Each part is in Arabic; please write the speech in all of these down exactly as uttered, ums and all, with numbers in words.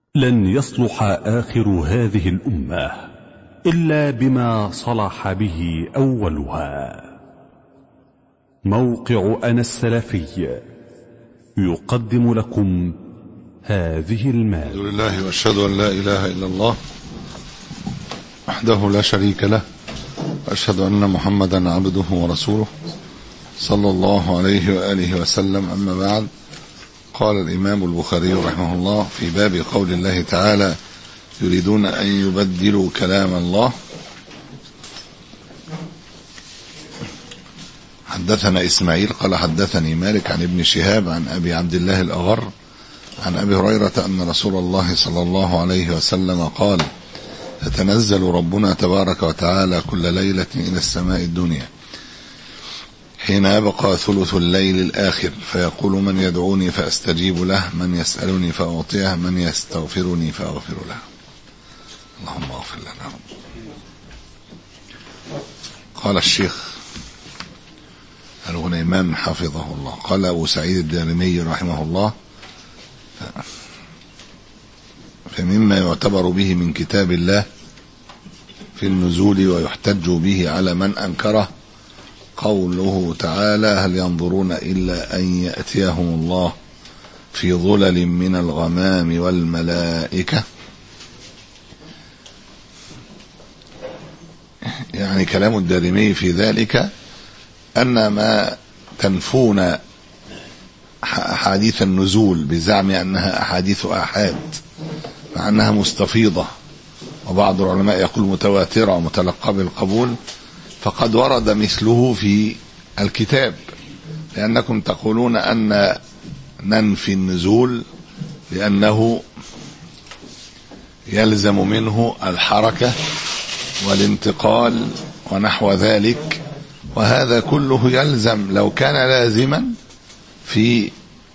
لن يصلح آخر هذه الأمة إلا بما صلح به أولها. موقع أنا السلفي يقدم لكم هذه المادة. الحمد لله واشهد ان لا اله الا الله وحده لا شريك له، واشهد ان محمدا عبده ورسوله صلى الله عليه واله وسلم. اما بعد، قال الامام البخاري رحمه الله في باب قول الله تعالى: يريدون ان يبدلوا كلام الله. حدثنا اسماعيل قال حدثني مالك عن ابن شهاب عن ابي عبد الله الاغر عن أبي هريرة أن رسول الله صلى الله عليه وسلم قال: يتنزل ربنا تبارك وتعالى كل ليلة إلى السماء الدنيا حين يبقى ثلث الليل الآخر، فيقول: من يدعوني فأستجيب له، من يسألني فأعطيه، من يستغفرني فأغفر له. اللهم اغفر لنا. قال الشيخ الغنيمان حفظه الله، قال أبو سعيد الدارمي رحمه الله: فمما يعتبر به من كتاب الله في النزول ويحتج به على من أنكره قوله تعالى: هل ينظرون إلا أن يأتيهم الله في ظلل من الغمام والملائكة. يعني كلام الدارمي في ذلك أن ما تنفون أحاديث النزول بزعم أنها أحاديث آحاد مع أنها مستفيضة، وبعض العلماء يقول متواترة ومتلقى بالقبول، فقد ورد مثله في الكتاب، لأنكم تقولون أن ننفي النزول لأنه يلزم منه الحركة والانتقال ونحو ذلك، وهذا كله يلزم لو كان لازما في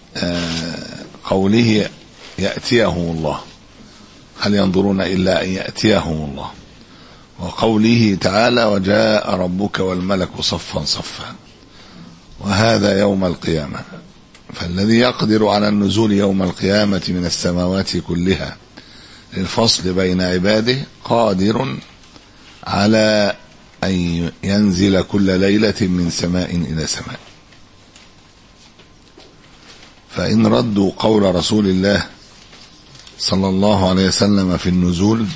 قوله يأتيهم الله، هل ينظرون إلا أن يأتيهم الله، وقوله تعالى: وجاء ربك والملك صفا صفا، وهذا يوم القيامة. فالذي يقدر على النزول يوم القيامة من السماوات كلها للفصل بين عباده قادر على أن ينزل كل ليلة من سماء إلى سماء. فإن ردوا قول رسول الله صلى الله عليه وسلم في النزول،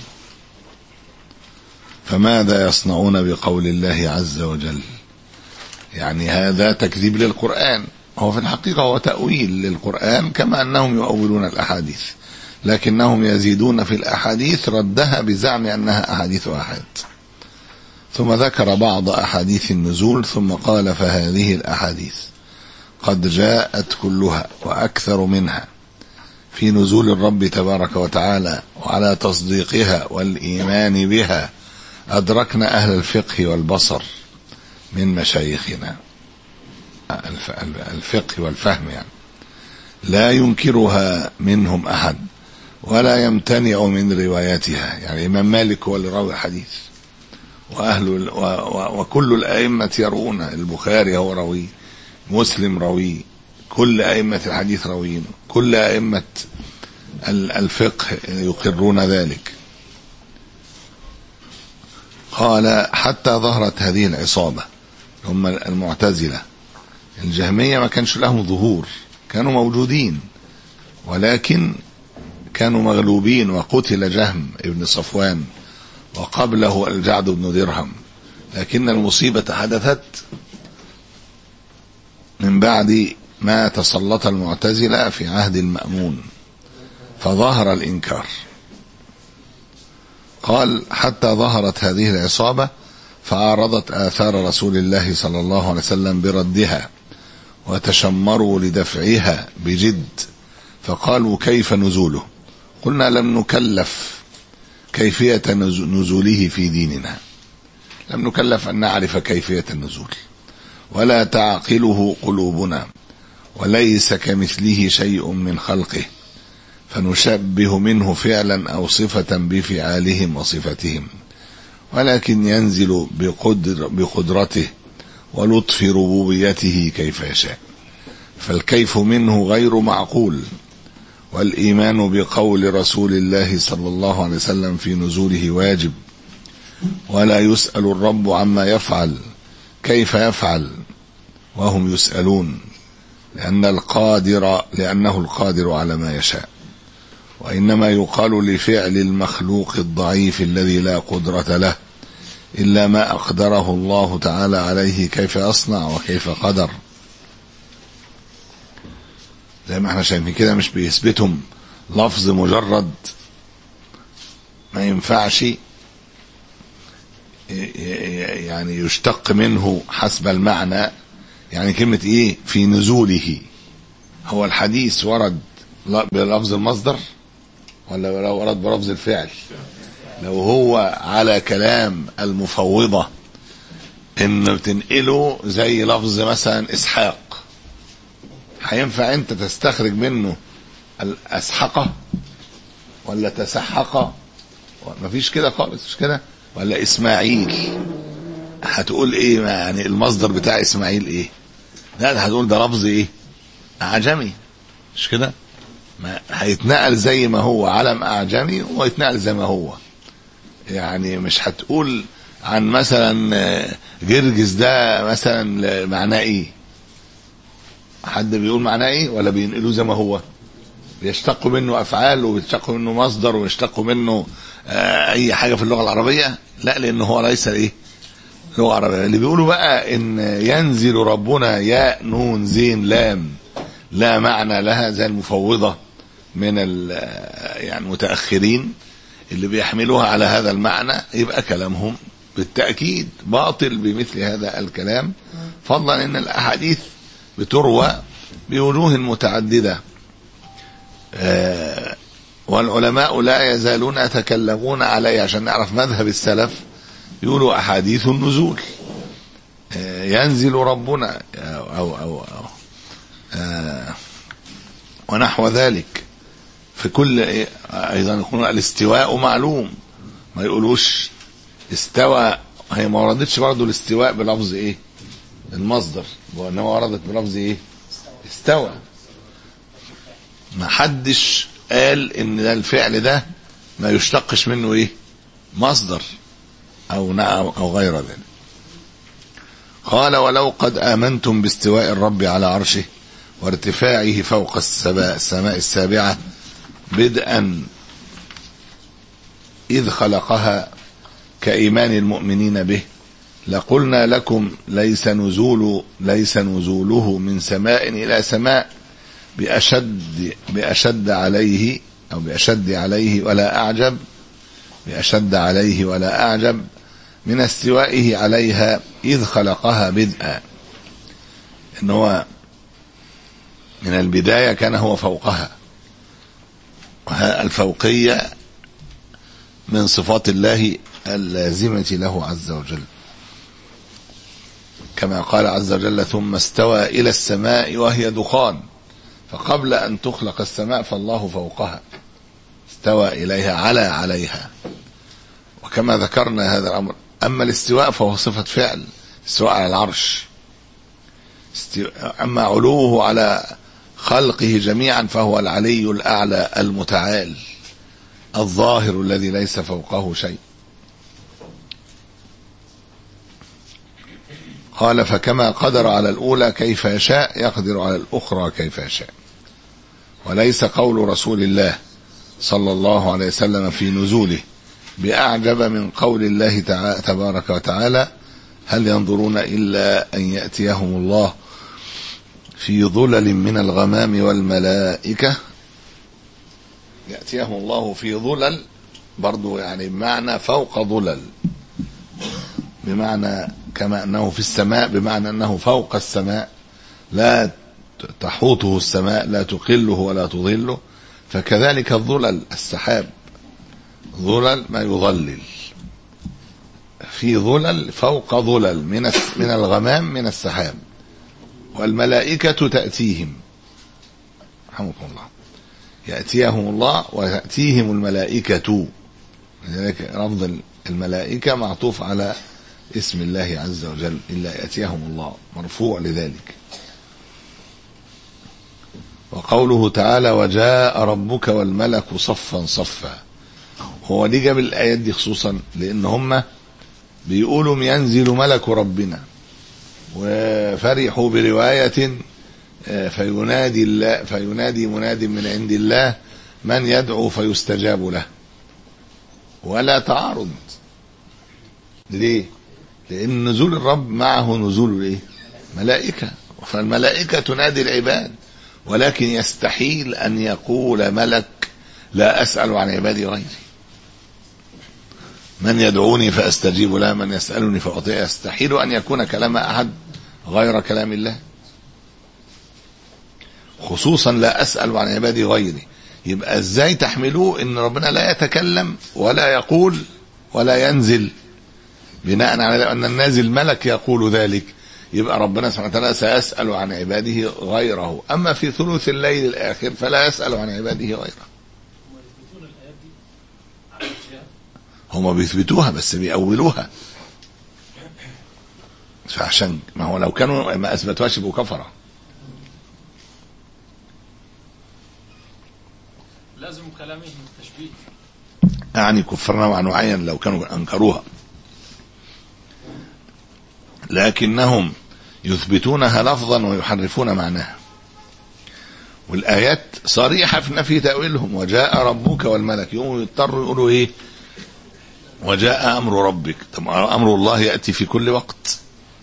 فماذا يصنعون بقول الله عز وجل؟ يعني هذا تكذيب للقرآن، هو في الحقيقة هو تأويل للقرآن، كما أنهم يؤولون الأحاديث، لكنهم يزيدون في الأحاديث ردها بزعم أنها أحاديث آحاد. ثم ذكر بعض أحاديث النزول ثم قال: فهذه الأحاديث قد جاءت كلها وأكثر منها في نزول الرب تبارك وتعالى، وعلى تصديقها والإيمان بها أدركنا أهل الفقه والبصر من مشايخنا، الفقه والفهم يعني، لا ينكرها منهم أحد ولا يمتنع من روايتها. يعني الإمام مالك هو اللي راوي الحديث، وأهل وكل الأئمة يروون، البخاري هو راوي، مسلم راوي، كل أئمة الحديث راويين، كل أئمة الفقه يقرون ذلك. قال: حتى ظهرت هذه العصابة، هم المعتزلة. الجهمية ما كانش لهم ظهور، كانوا موجودين ولكن كانوا مغلوبين، وقتل جهم ابن صفوان وقبله الجعد بن درهم. لكن المصيبة حدثت من بعد ما تسلط المعتزلة في عهد المأمون، فظهر الإنكار. قال: حتى ظهرت هذه العصابة فعارضت آثار رسول الله صلى الله عليه وسلم بردها، وتشمروا لدفعها بجد، فقالوا: كيف نزوله؟ قلنا: لم نكلف كيفية نزوله في ديننا، لم نكلف أن نعرف كيفية النزول، ولا تعقله قلوبنا، وليس كمثله شيء من خلقه، فنشبه منه فعلا أو صفة بفعالهم وصفتهم، ولكن ينزل بقدر بقدرته ولطف ربوبيته كيف يشاء، فالكيف منه غير معقول، والإيمان بقول رسول الله صلى الله عليه وسلم في نزوله واجب، ولا يسأل الرب عما يفعل كيف يفعل وهم يسألون، لأن القادر لأنه القادر على ما يشاء. وإنما يقال لفعل المخلوق الضعيف الذي لا قدرة له إلا ما أقدره الله تعالى عليه كيف يصنع وكيف قدر. زي ما احنا شايفين كده، مش بيثبتهم لفظ مجرد ما ينفعش يعني يشتق منه حسب المعنى. يعني كلمة ايه في نزوله، هو الحديث ورد بلفظ المصدر ولا لو ورد بلفظ الفعل؟ لو هو على كلام المفوضة ان بتنقله زي لفظ مثلا اسحاق، هينفع انت تستخرج منه الاسحقة ولا تسحقة؟ مفيش كده خالص، مش كده؟ ولا اسماعيل، هتقول ايه يعني المصدر بتاع اسماعيل ايه؟ لا ده هتقول ده لفظ ايه اعجمي، مش كده؟ ما هيتنقل زي ما هو علم اعجمي ويتنقل زي ما هو. يعني مش هتقول عن مثلا جرجس ده مثلا معناه ايه، حد بيقول معناه ايه ولا بينقلوه زي ما هو؟ بيشتقوا منه افعال وبيشتقوا منه مصدر ويشتقوا منه آه اي حاجه في اللغه العربيه؟ لا، لانه هو ليس ايه لغه عربيه. اللي بيقولوا بقى ان ينزل ربنا ياء نون زين لام لا معنى لها زي المفوضه من يعني المتاخرين اللي بيحملوها على هذا المعنى، يبقى كلامهم بالتاكيد باطل بمثل هذا الكلام، فضلا ان الاحاديث بتروى بوجوه متعدده. آه والعلماء لا يزالون يتكلمون عليه عشان نعرف مذهب السلف. يقولوا احاديث النزول، آه ينزل ربنا او او, أو, أو آه ونحو ذلك. في كل ايضا يقولون الاستواء معلوم، ما يقولوش استوى. هي ما وردتش برضه الاستواء بلفظ ايه المصدر، وانما وردت بلفظ ايه استوى. ما حدش قال ان ده الفعل ده ما يشتقش منه ايه مصدر او نعم او غير ذلك. قال ولو قد آمنتم باستواء الرب على عرشه وارتفاعه فوق السماء السابعة بدءا إذ خلقها كإيمان المؤمنين به لقلنا لكم ليس نزول ليس نزوله من سماء إلى سماء بأشد بأشد عليه أو بأشد عليه ولا أعجب بأشد عليه ولا أعجب من استوائه عليها إذ خلقها بدءا. إن هو من البداية كان هو فوقها، الفوقية من صفات الله اللازمة له عز وجل، كما قال عز وجل ثم استوى إلى السماء وهي دخان، فقبل أن تخلق السماء فالله فوقها استوى إليها على عليها. وكما ذكرنا هذا الأمر. أما الاستواء فهو صفة فعل، استواء على العرش. أما علوه على خلقه جميعا فهو العلي الأعلى المتعال الظاهر الذي ليس فوقه شيء. قال فكما قدر على الأولى كيف يشاء يقدر على الأخرى كيف يشاء. وليس قول رسول الله صلى الله عليه وسلم في نزوله بأعجب من قول الله تعالى تبارك وتعالى هل ينظرون إلا أن يأتيهم الله في ظلل من الغمام والملائكة. يأتيهم الله في ظلل برضو يعني بمعنى فوق ظلل، بمعنى كما أنه في السماء بمعنى أنه فوق السماء لا تحوطه السماء لا تقله ولا تظله، فكذلك الظلل السحاب ظلل ما يظلل، في ظلل فوق ظلل من من الغمام من السحاب. والملائكة تأتيهم رحمكم الله يأتيهم الله وتأتيهم الملائكة، لذلك لفظ الملائكة معطوف على اسم الله عز وجل إلا يأتيهم الله مرفوع لذلك. وقوله تعالى وجاء ربك والملك صفا صفا، هو ليه جاب الآيات دي خصوصا؟ لأن هم بيقولوا ينزل ملك ربنا، وفرحوا برواية فينادي الله فينادي مناد من عند الله من يدعو فيستجاب له، ولا تعارض. ليه؟ لأن نزول الرب معه نزول ايه؟ ملائكة، فالملائكة تنادي العباد، ولكن يستحيل أن يقول ملك لا أسأل عن عبادي غيري، من يدعوني فأستجيب له من يسألني فأعطيه، يستحيل أن يكون كلام أحد غير كلام الله، خصوصا لا أسأل عن عبادي غيري. يبقى ازاي تحملوه ان ربنا لا يتكلم ولا يقول ولا ينزل بناء على ان النازل ملك يقول ذلك؟ يبقى ربنا سبحانه وتعالى سيسأل عن عباده غيره، اما في ثلث الليل الاخر فلا يسأل عن عباده غيره. هم بيثبتوها بس بيأولوها، فعشان ما هو لو كانوا ما اثبتوهاش يبقوا كفره. لازم كلامهم التشبيه، يعني كفرنا مع معين لو كانوا انكروها، لكنهم يثبتونها لفظا ويحرفون معناها. والآيات صريحة في نفي تأويلهم، وجاء ربك والملك، يوم يضطروا يقولوا ايه؟ وجاء أمر ربك. طب أمر الله يأتي في كل وقت.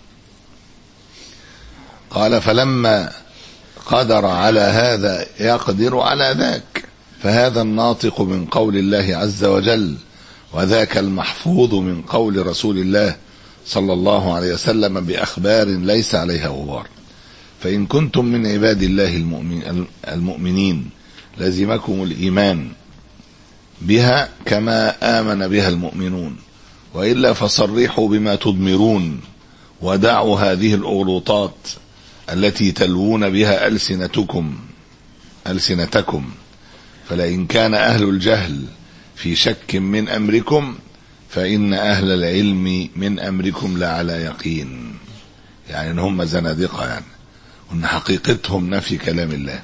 قال فلما قدر على هذا يقدر على ذاك، فهذا الناطق من قول الله عز وجل، وذاك المحفوظ من قول رسول الله صلى الله عليه وسلم بأخبار ليس عليها غبار. فإن كنتم من عباد الله المؤمن المؤمنين لزمكم الإيمان بها كما آمن بها المؤمنون، وإلا فصرحوا بما تضمرون، ودعوا هذه الأغلوطات التي تلوون بها ألسنتكم ألسنتكم فلئن كان أهل الجهل في شك من أمركم فإن أهل العلم من أمركم لعلى يقين. يعني إن هم زنادقة، يعني وإن حقيقتهم نفي كلام الله.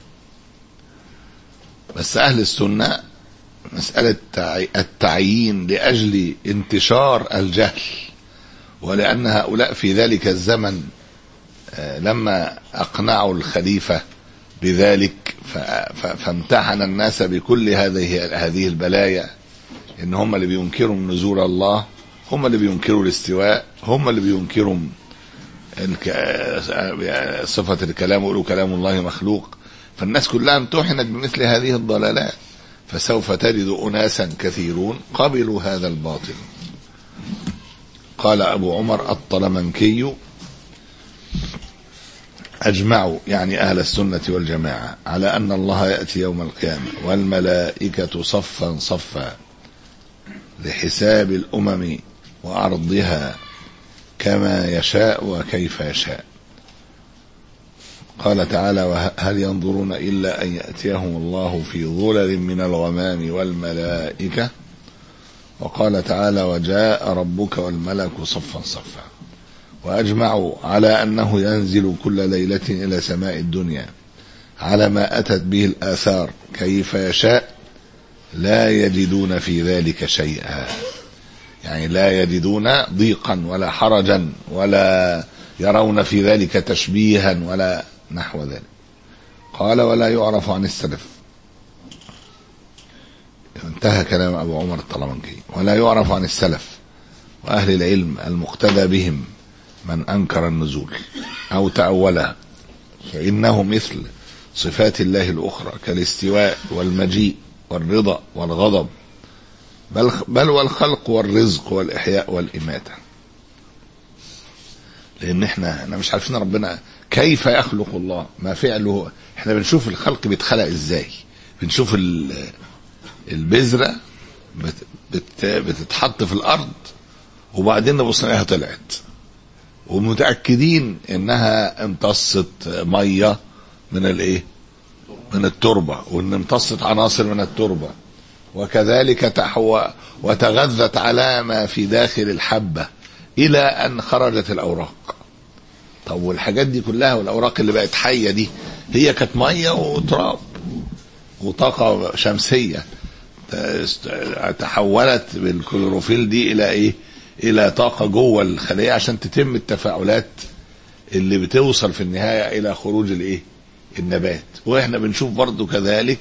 بس أهل السنة مسألة التعيين لأجل انتشار الجهل، ولأن هؤلاء في ذلك الزمن لما أقنعوا الخليفة بذلك فامتحن الناس بكل هذه هذه البلايا، ان هم اللي بينكروا نزول الله، هم اللي بينكروا الاستواء، هم اللي بينكروا صفة الكلام ويقولوا كلام الله مخلوق. فالناس كلها امتحنت بمثل هذه الضلالات، فسوف تجد أناسا كثيرون قبلوا هذا الباطل. قال أبو عمر الطلمنكي أجمعوا، يعني أهل السنة والجماعة، على أن الله يأتي يوم القيامة والملائكة صفا صفا لحساب الأمم وعرضها كما يشاء وكيف يشاء. قال تعالى وهل ينظرون إلا أن يأتيهم الله في ظلل من الغمام والملائكة. وقال تعالى وجاء ربك والملك صفا صفا. وأجمعوا على أنه ينزل كل ليلة إلى سماء الدنيا على ما أتت به الآثار كيف يشاء، لا يجدون في ذلك شيئا، يعني لا يجدون ضيقا ولا حرجا ولا يرون في ذلك تشبيها ولا نحو ذلك. قال ولا يعرف عن السلف، انتهى كلام أبو عمر الطلمنكي، ولا يعرف عن السلف وأهل العلم المقتدى بهم من أنكر النزول أو تأولها، فإنه مثل صفات الله الأخرى كالاستواء والمجيء والرضا والغضب، بل, بل والخلق والرزق والإحياء والإماتة. لأن احنا احنا مش عارفين ربنا كيف يخلق الله، ما فعله. احنا بنشوف الخلق بيتخلق ازاي، بنشوف البذرة بت بتتحط في الأرض وبعدين نبص نلاقيها طلعت، ومتأكدين انها امتصت مية من الايه من التربة، وان امتصت عناصر من التربة، وكذلك تحوى وتغذت على ما في داخل الحبة الى ان خرجت الاوراق. طب والحاجات دي كلها والاوراق اللي بقت حية دي هي كانت ميه وتراب وطاقه شمسيه، تحولت بالكلوروفيل دي الى ايه؟ الى طاقه جوه الخليه عشان تتم التفاعلات اللي بتوصل في النهايه الى خروج الايه؟ النبات. واحنا بنشوف برضو كذلك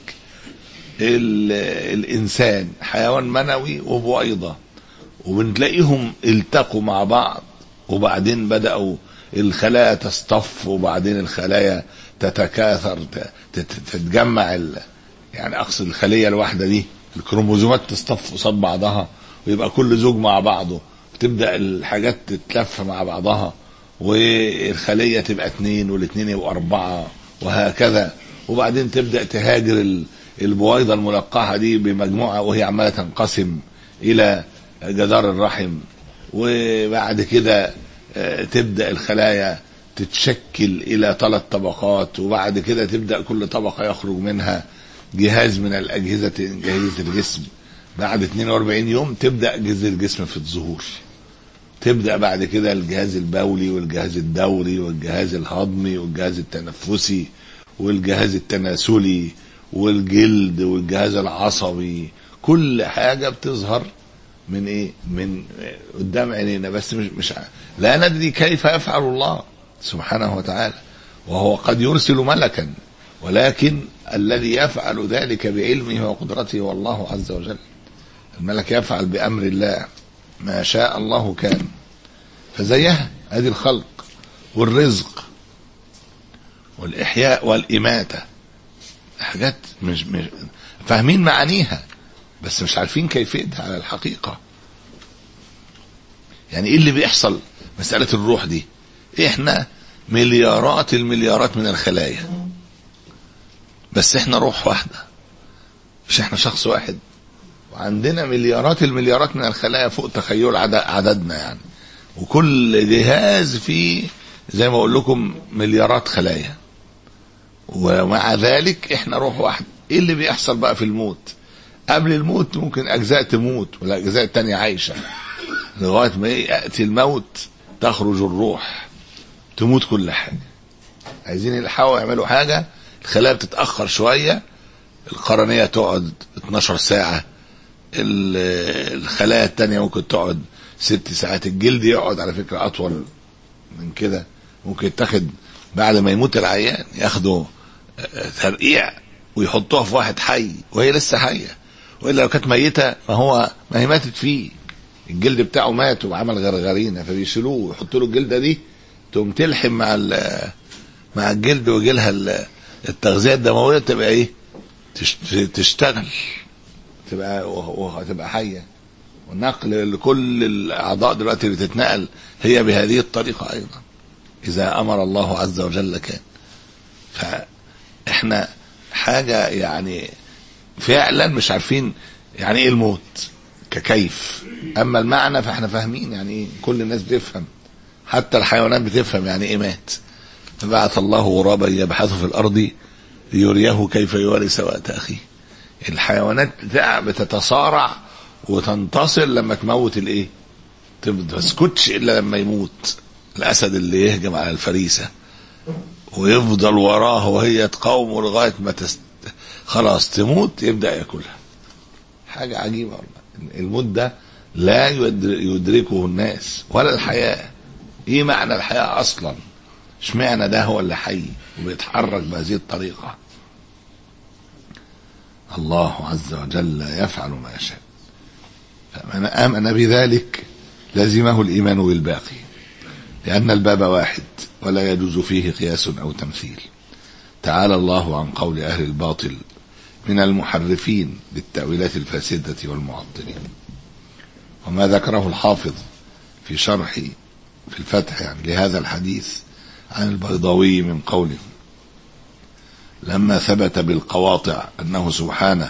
الانسان حيوان منوي وبويضه، وبنلاقيهم التقوا مع بعض، وبعدين بدأوا الخلايا تصطف، وبعدين الخلايا تتكاثر تتجمع، يعني اقصد الخليه الواحده دي الكروموزومات تصطف قصاد بعضها، ويبقى كل زوج مع بعضه، وتبدا الحاجات تتلف مع بعضها، والخليه تبقى اتنين والاثنين يبقوا اربعه وهكذا. وبعدين تبدا تهاجر البويضه الملقحه دي بمجموعه، وهي عماله تنقسم الى جدار الرحم، وبعد كده تبدا الخلايا تتشكل الى ثلاث طبقات، وبعد كده تبدا كل طبقه يخرج منها جهاز من الاجهزه اجهزه الجسم. بعد اثنين وأربعين يوم تبدا اجهزه الجسم في الظهور، تبدا بعد كده الجهاز البولي والجهاز الدوري والجهاز الهضمي والجهاز التنفسي والجهاز التناسلي والجلد والجهاز العصبي. كل حاجه بتظهر من ايه؟ من قدام عينينا، بس مش مش لا ندري كيف يفعل الله سبحانه وتعالى، وهو قد يرسل ملكا، ولكن الذي يفعل ذلك بعلمه وقدرته هو الله عز وجل. الملك يفعل بأمر الله، ما شاء الله كان. فزيها هذه الخلق والرزق والإحياء والإماتة، حاجات مش, مش فاهمين معانيها، بس مش عارفين كيفيتها على الحقيقة. يعني ايه اللي بيحصل؟ مسألة الروح دي، احنا مليارات المليارات من الخلايا، بس احنا روح واحدة، مش احنا شخص واحد، وعندنا مليارات المليارات من الخلايا فوق تخيل عددنا يعني. وكل جهاز فيه زي ما اقول لكم مليارات خلايا، ومع ذلك احنا روح واحدة. ايه اللي بيحصل بقى في الموت؟ قبل الموت ممكن اجزاء تموت والاجزاء التانية عايشة، لغاية ما يأتي الموت تخرج الروح، تموت كل حاجة. عايزين يلحقوا يعملوا حاجة، الخلايا بتتأخر شوية، القرنية تقعد اتناشر ساعة، الخلايا التانية ممكن تقعد ست ساعات، الجلد يقعد على فكرة أطول من كده، ممكن يتاخد بعد ما يموت العيان ياخدوا ترقيع ويحطوها في واحد حي وهي لسه حية، وإلا لو كانت ميتة ما هو ما هي ماتت فيه، الجلد بتاعه مات وعمل غرغرينة، فبيشيلوه ويحطوا له الجلدة دي تقوم تلحم مع مع الجلد ويجي لها التغذية الدموية، تبقى ايه؟ تشتغل، تبقى وهتبقى حية. والنقل لكل الأعضاء دلوقتي بتتنقل هي بهذه الطريقة أيضا، إذا أمر الله عز وجل كان. فإحنا حاجة يعني فعلا مش عارفين يعني إيه الموت ككيف، أما المعنى فإحنا فاهمين يعني إيه، كل الناس بتفهم، حتى الحيوانات بتفهم يعني إيه مات. فبعث الله غرابا يبحث في الأرض ليريه كيف يواري سوءة أخيه. الحيوانات بتتصارع وتنتصر لما تموت الايه، ما تسكتش الا لما يموت. الاسد اللي يهجم على الفريسه ويفضل وراه وهي تقاومه لغايه ما تست... خلاص تموت، يبدا ياكلها. حاجه عجيبه والله. الموت ده لا يدركه الناس ولا الحياه. ايه معنى الحياه اصلا؟ اشمعنى ده هو اللي حي وبيتحرك بهذه الطريقه؟ الله عز وجل يفعل ما يشاء. فمن آمن بذلك لزمه الإيمان بالباقي، لأن الباب واحد ولا يجوز فيه قياس أو تمثيل. تعالى الله عن قول أهل الباطل من المحرفين للتأويلات الفاسدة والمعطلين. وما ذكره الحافظ في شرح في الفتح يعني لهذا الحديث عن البيضاوي من قوله: لما ثبت بالقواطع أنه سبحانه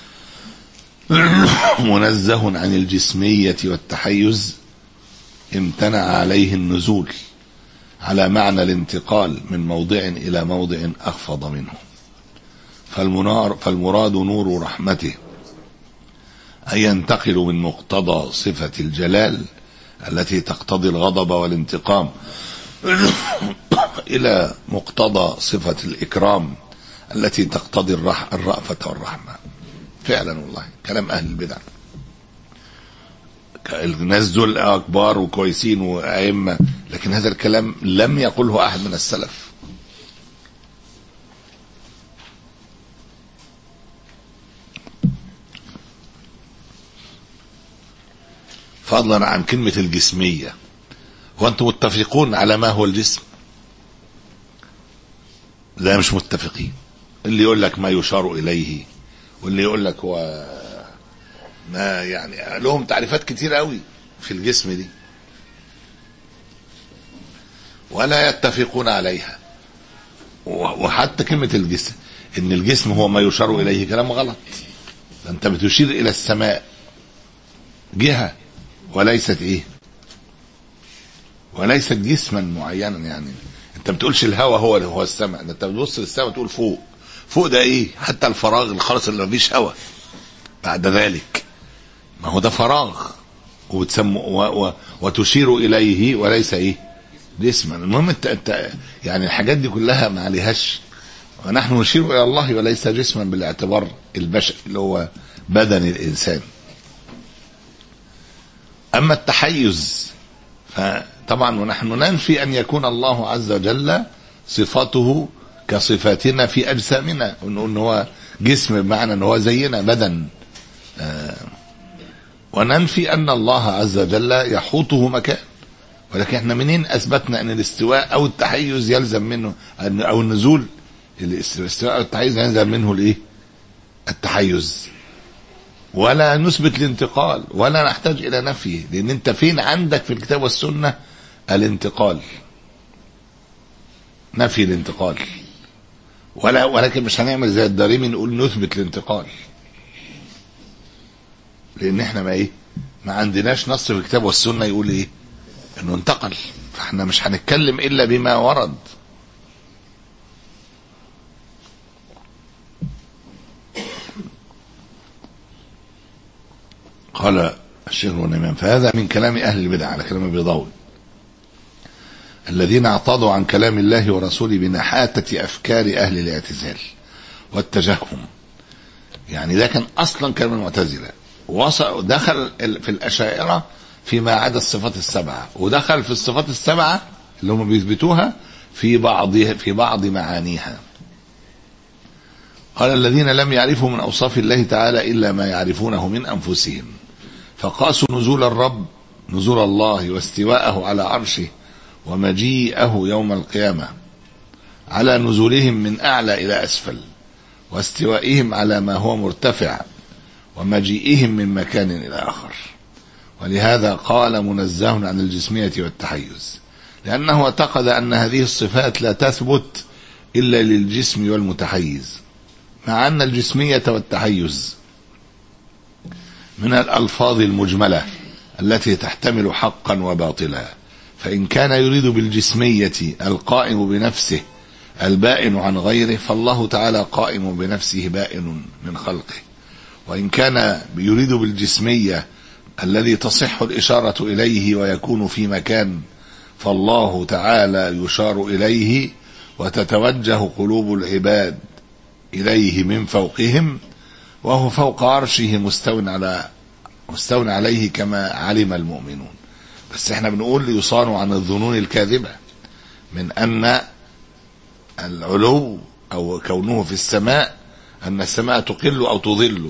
منزه عن الجسمية والتحيز، امتنع عليه النزول على معنى الانتقال من موضع إلى موضع أخفض منه. فالمنار فالمراد نور رحمته أن ينتقل من مقتضى صفة الجلال التي تقتضي الغضب والانتقام إلى مقتضى صفة الإكرام التي تقتضي الرأفة والرحمة. فعلا والله كلام أهل البدع، الناس دول أكبار وكويسين وأئمة، لكن هذا الكلام لم يقله أحد من السلف. فضلا عن كلمة الجسمية، وأنتم متفقون على ما هو الجسم؟ لا مش متفقين. اللي يقول لك ما يشار إليه، واللي يقول لك هو ما يعني لهم تعريفات كتير قوي في الجسم دي ولا يتفقون عليها. وحتى كلمة الجسم ان الجسم هو ما يشار اليه كلام غلط. انت بتشير الى السماء جهة وليست ايه، وليست جسما معينا. يعني انت بتقولش الهواء هو اللي هو السماء، انت بتبص للسماء تقول فوق. فوق ده ايه؟ حتى الفراغ الخالص اللي مفيش هواء بعد ذلك، ما هو ده فراغ وبتسمو و... و... وتشير اليه وليس ايه جسما. المهم انت, انت يعني الحاجات دي كلها ما عليهاش، ونحن نشير الى الله وليس جسما بالاعتبار البشري اللي هو بدن الانسان. اما التحيز فطبعا ونحن ننفي ان يكون الله عز وجل صفاته كصفاتنا في اجسامنا، ان هو جسم بمعنى ان هو زينا بدن، آه وننفي ان الله عز وجل يحوطه مكان. ولكن احنا منين اثبتنا ان الاستواء او التحيز يلزم منه او النزول؟ الاستواء او التحيز يلزم منه الايه؟ التحيز. ولا نثبت الانتقال ولا نحتاج الى نفيه، لان انت فين عندك في الكتاب والسنه الانتقال؟ نفي الانتقال. ولا ولكن مش هنعمل زي الدارمي نقول نثبت الانتقال، لان احنا ما ايه ما عندناش نص في الكتاب والسنه يقول ايه انه انتقل، فاحنا مش هنتكلم الا بما ورد. قال الشيخ ابن إمام فهذا من كلام اهل البدع، على كلام البيضاوي، الذين اعتضوا عن كلام الله ورسوله بنحاتة افكار اهل الاعتزال والتجهم. يعني ده كان اصلا كلام المعتزله، وصل دخل في الاشاعره فيما عدا الصفات السبعه، ودخل في الصفات السبعه اللي هم بيثبتوها في بعضها في بعض معانيها. قال الذين لم يعرفوا من اوصاف الله تعالى الا ما يعرفونه من انفسهم، فقاسوا نزول الرب نزول الله واستواءه على عرشه ومجيئه يوم القيامه على نزولهم من اعلى الى اسفل، واستوائهم على ما هو مرتفع، ومجيئهم من مكان إلى آخر. ولهذا قال منزه عن الجسمية والتحيز، لأنه اعتقد أن هذه الصفات لا تثبت إلا للجسم والمتحيز، مع أن الجسمية والتحيز من الألفاظ المجملة التي تحتمل حقا وباطلا. فإن كان يريد بالجسمية القائم بنفسه البائن عن غيره، فالله تعالى قائم بنفسه بائن من خلقه. وإن كان يريد بالجسمية الذي تصح الإشارة إليه ويكون في مكان، فالله تعالى يشار إليه وتتوجه قلوب العباد إليه من فوقهم، وهو فوق عرشه مستو على مستو عليه كما علم المؤمنون. بس احنا بنقول يصان عن الظنون الكاذبة من أن العلو أو كونه في السماء أن السماء تقل أو تضل.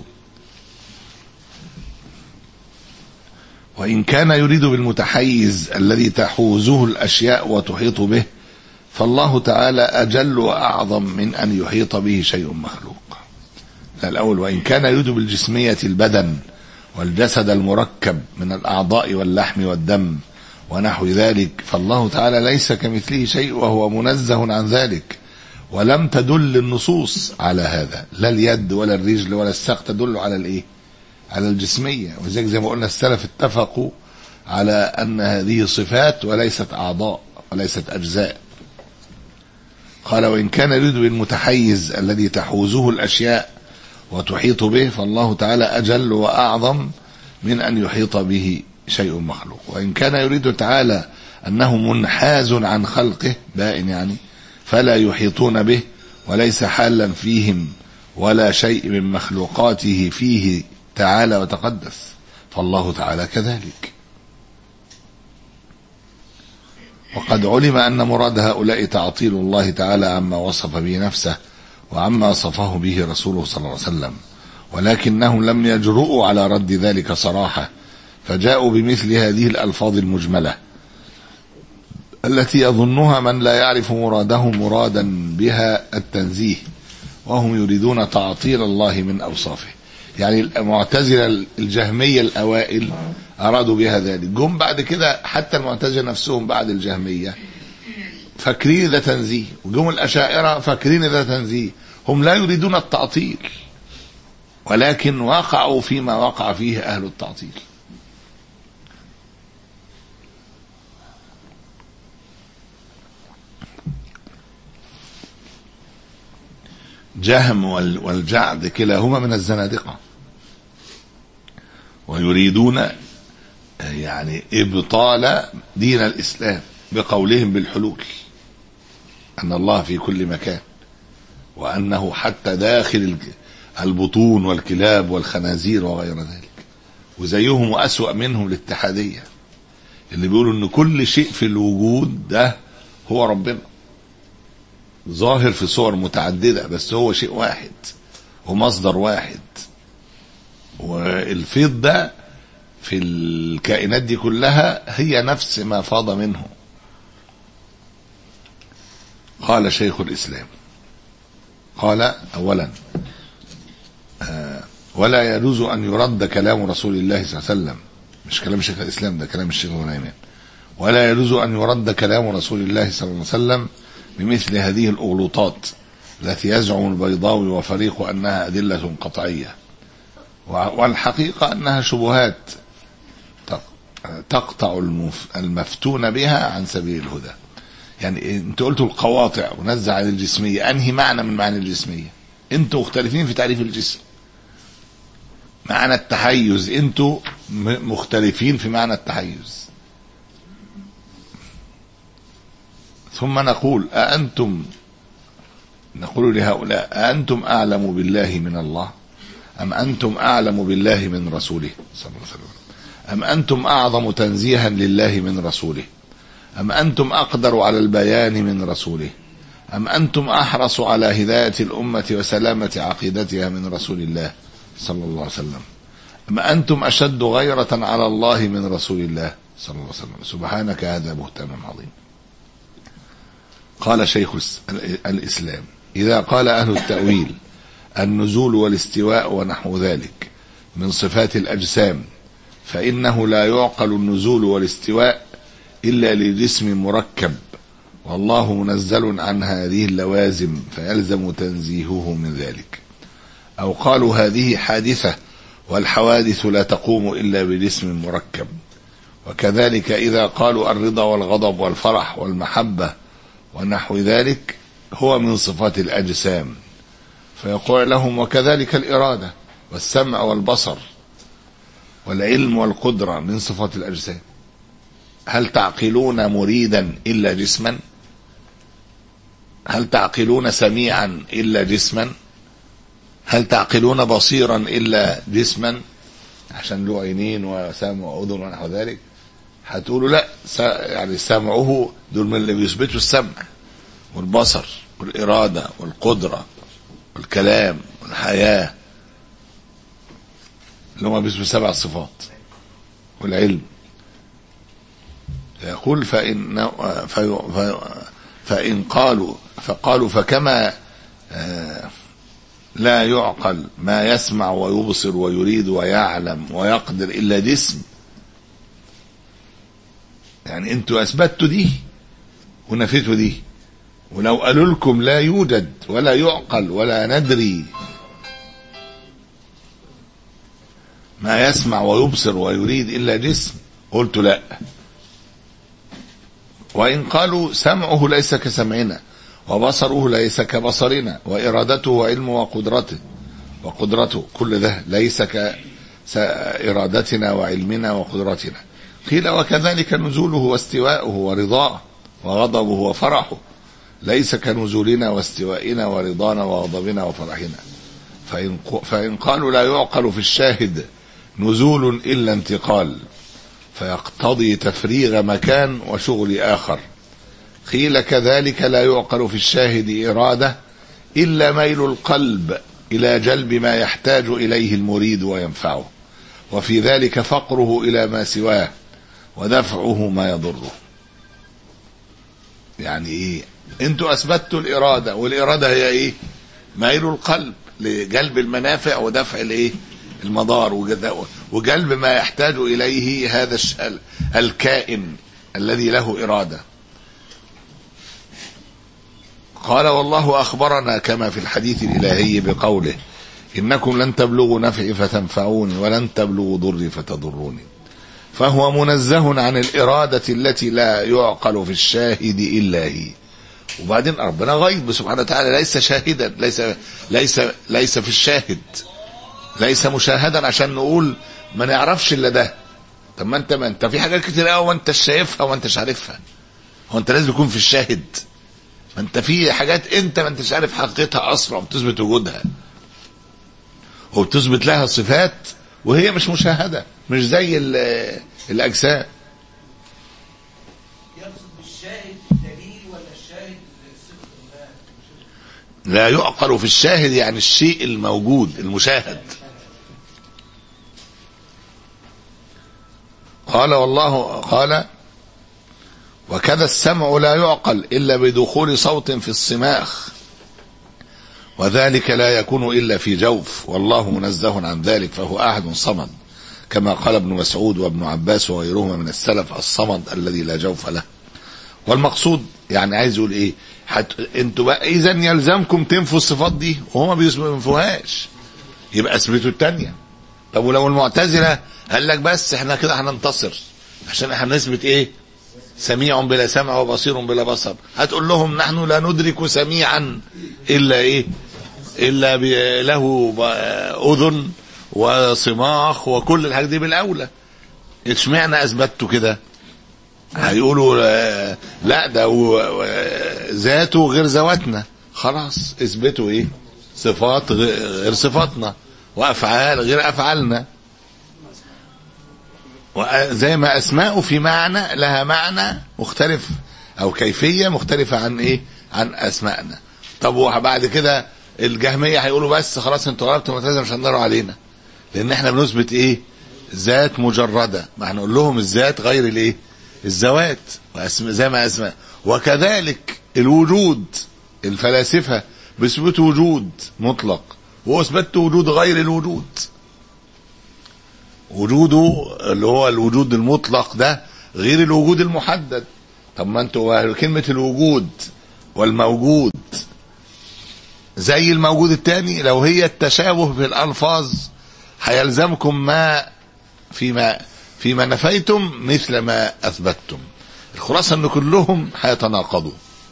وإن كان يريد بالمتحيز الذي تحوزه الأشياء وتحيط به، فالله تعالى أجل وأعظم من أن يحيط به شيء مخلوق. الأول وإن كان يريد بالجسمية البدن والجسد المركب من الأعضاء واللحم والدم ونحو ذلك، فالله تعالى ليس كمثله شيء وهو منزه عن ذلك، ولم تدل النصوص على هذا، لا اليد ولا الرجل ولا الساق تدل على الايه على الجسمية. وذلك زي ما قلنا السلف اتفقوا على أن هذه صفات وليست أعضاء وليست أجزاء. قال وإن كان يريد بالمتحيز الذي تحوزه الأشياء وتحيط به، فالله تعالى أجل وأعظم من أن يحيط به شيء مخلوق. وإن كان يريد تعالى أنه منحاز عن خلقه بائن يعني، فلا يحيطون به، وليس حالا فيهم ولا شيء من مخلوقاته فيه تعالى وتقدس، فالله تعالى كذلك. وقد علم أن مراد هؤلاء تعطيل الله تعالى عما وصف به نفسه وعما وصفه به رسوله صلى الله عليه وسلم، ولكنهم لم يجرؤوا على رد ذلك صراحة، فجاءوا بمثل هذه الألفاظ المجملة التي يظنها من لا يعرف مراده مرادا بها التنزيه، وهم يريدون تعطيل الله من أوصافه. يعني المعتزلة الجهمية الأوائل أرادوا بها ذلك، جم بعد كده حتى المعتزلة نفسهم بعد الجهمية فاكرين ذا تنزيه، وجم الأشاعرة فاكرين ذا تنزيه، هم لا يريدون التعطيل، ولكن وقعوا فيما وقع فيه أهل التعطيل. جهم والجعد كلاهما من الزنادقة، ويريدون يعني إبطال دين الإسلام بقولهم بالحلول، أن الله في كل مكان، وأنه حتى داخل البطون والكلاب والخنازير وغير ذلك. وزيهم وأسوأ منهم الاتحادية اللي بيقولوا أن كل شيء في الوجود ده هو ربنا، ظاهر في صور متعددة بس هو شيء واحد ومصدر واحد، والفيض ده في الكائنات دي كلها هي نفس ما فاض منه. قال شيخ الإسلام، قال أولا آه ولا يجوز أن يرد كلام رسول الله صلى الله عليه وسلم، مش كلام شيخ الإسلام، ده كلام الشيخ ابن أيمن، ولا يجوز أن يرد كلام رسول الله صلى الله عليه وسلم بمثل هذه الأغلوطات التي يزعم البيضاوي وفريق أنها أدلة قطعية، والحقيقة أنها شبهات تقطع المفتون بها عن سبيل الهدى. يعني انت قلتوا القواطع ونزع عن الجسمية، أنهي معنى من معنى الجسمية؟ انتوا مختلفين في تعريف الجسم. معنى التحيز انتوا مختلفين في معنى التحيز. ثم نقول أأنتم نقول لهؤلاء أأنتم أعلم بالله من الله، أم أنتم أعلم بالله من رسوله صلى الله عليه وسلم، أم أنتم أعظم تنزيها لله من رسوله، أم أنتم أقدر على البيان من رسوله، أم أنتم أحرص على هداية الأمة وسلامة عقيدتها من رسول الله صلى الله عليه وسلم، أم أنتم أشد غيرة على الله من رسول الله صلى الله عليه وسلم. سبحانك هذا بهتان عظيم. قال شيخ الإسلام: إذا قال أهل التأويل النزول والاستواء ونحو ذلك من صفات الأجسام، فإنه لا يعقل النزول والاستواء إلا لجسم مركب، والله منزل عن هذه اللوازم فيلزم تنزيهه من ذلك. أو قالوا هذه حادثة والحوادث لا تقوم إلا بجسم مركب. وكذلك إذا قالوا الرضا والغضب والفرح والمحبة ونحو ذلك هو من صفات الأجسام، فيقول لهم وكذلك الإرادة والسمع والبصر والعلم والقدرة من صفات الأجسام. هل تعقلون مريدا إلا جسما؟ هل تعقلون سميعا إلا جسما؟ هل تعقلون بصيرا إلا جسما عشان له عينين وسمع وأذن ونحو ذلك؟ هتقولوا لا، يعني سمعه دول من اللي بيثبتوا السمع والبصر والإرادة والقدرة والكلام والحياة، اللي هم بيثبتوا سبع صفات والعلم. يقول فإن, فإن قالوا فقالوا فكما لا يعقل ما يسمع ويبصر ويريد ويعلم ويقدر إلا جسم، يعني انتوا اثبتوا دي ونفيتوا دي. ولو قالوا لكم لا يوجد ولا يعقل ولا ندري ما يسمع ويبصر ويريد إلا جسم، قلت لا. وإن قالوا سمعه ليس كسمعنا وبصره ليس كبصرنا وإرادته وعلمه وقدرته وقدرته كل ده ليس كإرادتنا وعلمنا وقدرتنا، قيل وكذلك نزوله واستواؤه ورضاه وغضبه وفرحه، ليس كنزولنا واستوائنا ورضانا وغضبنا وفرحنا. فإن, فإن قالوا لا يعقل في الشاهد نزول إلا انتقال فيقتضي تفريغ مكان وشغل آخر، قيل كذلك لا يعقل في الشاهد إرادة إلا ميل القلب إلى جلب ما يحتاج إليه المريد وينفعه، وفي ذلك فقره إلى ما سواه ودفعه ما يضره. يعني إيه؟ أنتوا أثبتوا الإرادة، والإرادة هي إيه؟ ميل القلب لجلب المنافع ودفع الإيه؟ المضار وجلب ما يحتاج إليه هذا الكائن الذي له إرادة. قال والله أخبرنا كما في الحديث الإلهي بقوله إنكم لن تبلغوا نفعي فتنفعوني ولن تبلغوا ضري فتضروني، فهو منزه عن الإرادة التي لا يعقل في الشاهد إلا هي. وبعدين ربنا غيب سبحانه وتعالى، ليس شاهدا، ليس ليس ليس في الشاهد، ليس مشاهدا عشان نقول ما نعرفش الا ده. طب ما انت ما انت في حاجات كتير قوي وانت شايفها وانت مش عارفها، هو انت لازم يكون في الشاهد. ما انت في حاجات انت ما انتش عارف حقيقتها اصلا وبتثبت وجودها وبتثبت لها صفات وهي مش مشاهده، مش زي الاجسام. يقصد بالشاهد الدليل ولا الشاهد صفه الله؟ لا يعقل في الشاهد يعني الشيء الموجود المشاهد. قال والله قال وكذا السمع لا يعقل إلا بدخول صوت في الصماخ، وذلك لا يكون إلا في جوف، والله منزه عن ذلك فهو أحد صمد، كما قال ابن مسعود وابن عباس وغيرهما من السلف الصمد الذي لا جوف له. والمقصود يعني عايز يقول ايه؟ حت... انتوا بقى اذا يلزمكم تنفوا الصفات دي وهما بينفوهاش، يبقى اثبتوا التانية. طب ولو المعتزله قال لك بس احنا كده هننتصر عشان احنا نثبت ايه؟ سميع بلا سمع وبصير بلا بصر، هتقول لهم نحن لا ندرك سميعا الا ايه؟ الا له اذن وصماخ وكل الحاجات دي بالاولى. اشمعنى اثبتوا كده؟ هيقولوا لا ده ذاته غير ذواتنا، خلاص اثبتوا ايه؟ صفات غير صفاتنا وافعال غير افعالنا، وزي ما اسماءه في معنى لها معنى مختلف او كيفيه مختلفه عن ايه؟ عن اسمائنا. طب وبعد كده الجهميه هيقولوا بس خلاص انتوا غلبتوا المعتزله مش هتقدروا علينا لان احنا بنثبت ايه؟ ذات مجرده. ما هنقول لهم الذات غير الايه؟ الذوات زي ما اسماء. وكذلك الوجود، الفلاسفه بيثبتوا وجود مطلق واثبتوا وجود غير الوجود. وجوده اللي هو الوجود المطلق ده غير الوجود المحدد. طب ما انتوا كلمه الوجود والموجود زي الموجود الثاني، لو هي التشابه في الالفاظ هيلزمكم ما فيما فيما نفيتم مثل ما اثبتتم. الخلاصه ان كلهم هيتناقضوا